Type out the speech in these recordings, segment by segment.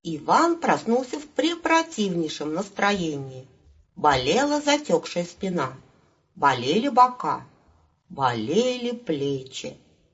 Иван проснулся в препротивнейшем настроении. Болела затекшая спина, болели бока, болели плечи.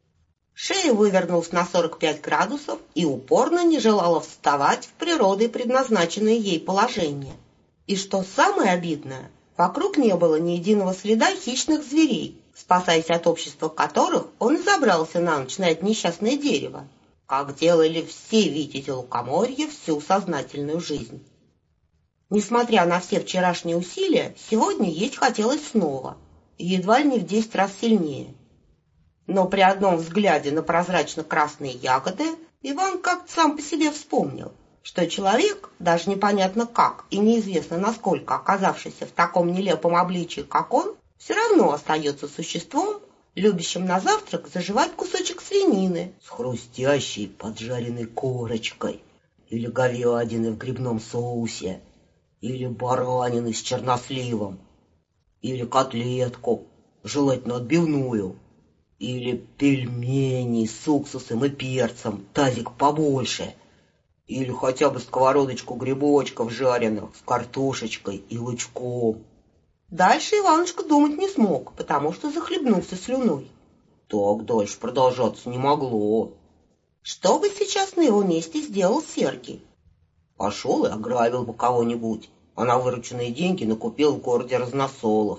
Шея вывернулась на 45 градусов и упорно не желала вставать в природой предназначенное ей положение. И что самое обидное, вокруг не было ни единого следа хищных зверей, спасаясь от общества которых он и забрался на ночь на это несчастное дерево, как делали все витязи лукоморья всю сознательную жизнь. Несмотря на все вчерашние усилия, сегодня есть хотелось снова, и едва ли не в 10 раз сильнее. Но при одном взгляде на прозрачно-красные ягоды Иван как-то сам по себе вспомнил, что человек, даже непонятно как и неизвестно насколько оказавшийся в таком нелепом обличии, как он, все равно остается существом, любящим на завтрак заживать кусочек свинины с хрустящей поджаренной корочкой, или говядины в грибном соусе, или баранины с черносливом, или котлетку, желательно отбивную, или пельмени с уксусом и перцем, тазик побольше, или хотя бы сковородочку грибочков жареных с картошечкой и лучком. Дальше Иванушка думать не смог, потому что захлебнулся слюной. Так дальше продолжаться не могло. Что бы сейчас на его месте сделал Сергий? Пошел и ограбил бы кого-нибудь, а на вырученные деньги накупил в городе разносолов.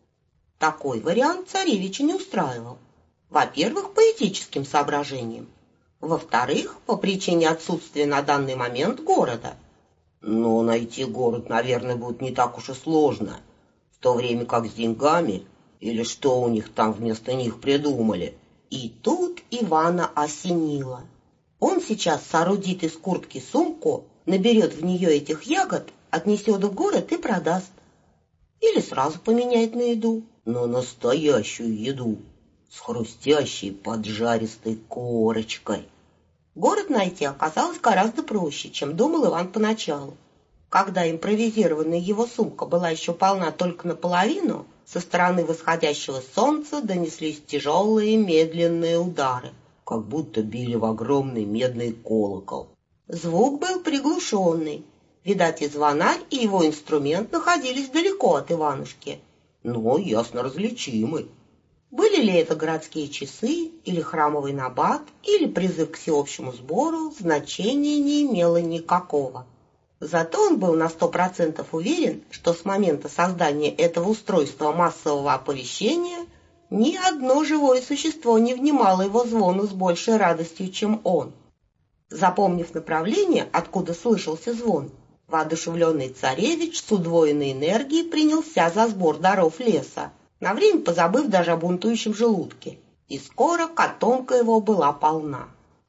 Такой вариант царевича не устраивал. Во-первых, по этическим соображениям. Во-вторых, по причине отсутствия на данный момент города. Но найти город, наверное, будет не так уж и сложно, в то время как с деньгами, или что у них там вместо них придумали. И тут Ивана осенило. Он сейчас соорудит из куртки сумку, наберет в нее этих ягод, отнесет в город и продаст. Или сразу поменяет на еду. На настоящую еду, с хрустящей поджаристой корочкой. Город найти оказалось гораздо проще, чем думал Иван поначалу. Когда импровизированная его сумка была еще полна только наполовину, со стороны восходящего солнца донеслись тяжелые медленные удары, как будто били в огромный медный колокол. Звук был приглушенный. Видать, и звонарь, и его инструмент находились далеко от Иванушки, но ясно различимы. Были ли это городские часы, или храмовый набат, или призыв к всеобщему сбору, значения не имело никакого. Зато он был на 100% уверен, что с момента создания этого устройства массового оповещения ни одно живое существо не внимало его звону с большей радостью, чем он. Запомнив направление, откуда слышался звон, воодушевленный царевич с удвоенной энергией принялся за сбор даров леса, на время позабыв даже о бунтующем желудке, и скоро котомка его была полна.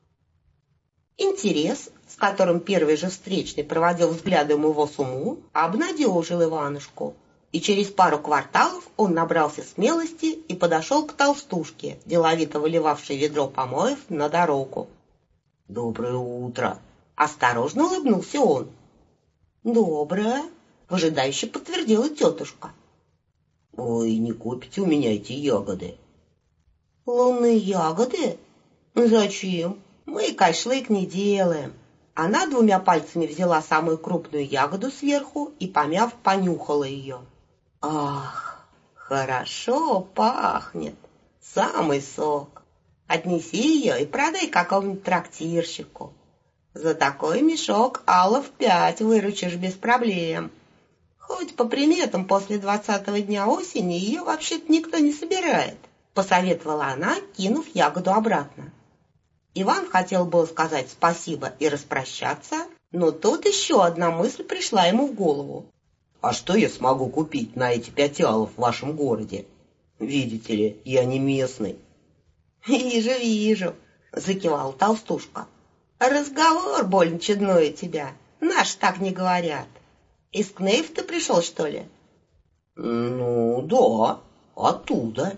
Интерес, с которым первый же встречный проводил взглядом его сумму, обнадежил Иванушку, и через пару кварталов он набрался смелости и подошел к толстушке, деловито выливавшей ведро помоев на дорогу. «Доброе утро!» — осторожно улыбнулся он. «Доброе!» — выжидающе подтвердила тетушка. «Ой, не купите у меня эти ягоды». «Лунные ягоды? Зачем? Мы кашлык не делаем». Она двумя пальцами взяла самую крупную ягоду сверху и, помяв, понюхала ее. «Ах, хорошо пахнет! Самый сок! Отнеси ее и продай какому-нибудь трактирщику. За такой мешок алов 5 выручишь без проблем. Хоть по приметам после 20-го дня осени ее вообще-то никто не собирает», — посоветовала она, кинув ягоду обратно. Иван хотел было сказать спасибо и распрощаться, но тут еще одна мысль пришла ему в голову. «А что я смогу купить на эти 5 алов в вашем городе? Видите ли, я не местный». «Вижу, вижу», — закивала толстушка. «Разговор больно чудной у тебя. Наши так не говорят. Из Кнейфа ты пришел, что ли?» «Ну, да, оттуда».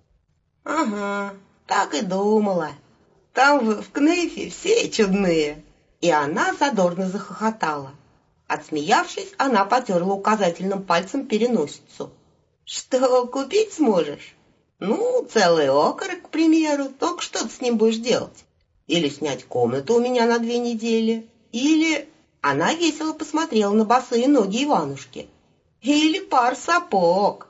«Ага, так и думала. Там в Кнейфе все чудные». И она задорно захохотала. Отсмеявшись, она потерла указательным пальцем переносицу. «Что, купить сможешь? Ну, целый окорок, к примеру, только что ты с ним будешь делать? Или снять комнату у меня на 2 недели, или...» Она весело посмотрела на босые ноги Иванушки. Или пар сапог.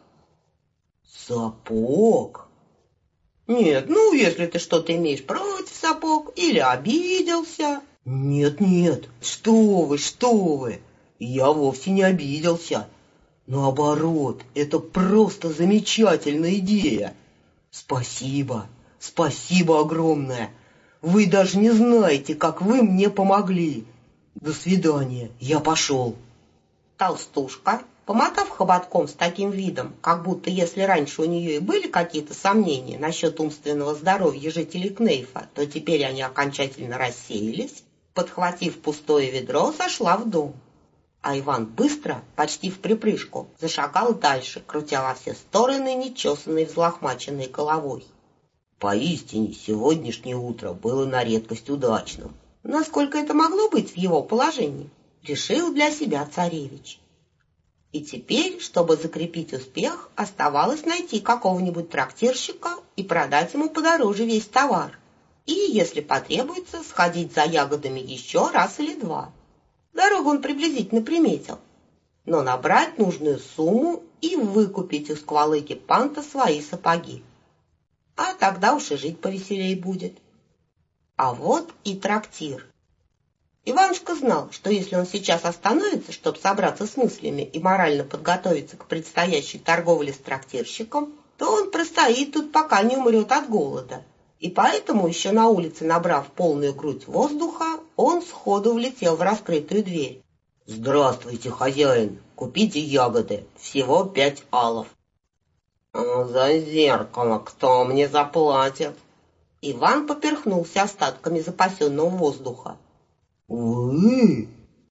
Сапог? Нет, ну, если ты что-то имеешь против сапог или обиделся. Нет, что вы, я вовсе не обиделся. Наоборот, это просто замечательная идея. Спасибо огромное. Вы даже не знаете, как вы мне помогли. До свидания, я пошел. Толстушка, помотав хоботком с таким видом, как будто если раньше у нее и были какие-то сомнения насчет умственного здоровья жителей Кнейфа, то теперь они окончательно рассеялись, подхватив пустое ведро, зашла в дом. А Иван быстро, почти вприпрыжку, зашагал дальше, крутя во все стороны нечесанной взлохмаченной головой. Поистине, сегодняшнее утро было на редкость удачным. Насколько это могло быть в его положении, решил для себя царевич. И теперь, чтобы закрепить успех, оставалось найти какого-нибудь трактирщика и продать ему подороже весь товар. И, если потребуется, сходить за ягодами еще раз или два. Дорогу он приблизительно приметил. Но набрать нужную сумму и выкупить у сквалыги Панта свои сапоги. А тогда уж и жить повеселей будет. А вот и трактир. Иванушка знал, что если он сейчас остановится, чтобы собраться с мыслями и морально подготовиться к предстоящей торговле с трактирщиком, то он простоит тут, пока не умрет от голода. И поэтому, еще на улице набрав полную грудь воздуха, он сходу влетел в раскрытую дверь. «Здравствуйте, хозяин! Купите ягоды, всего 5 алов». «За зеркало кто мне заплатит?» Иван поперхнулся остатками запасенного воздуха. «Вы?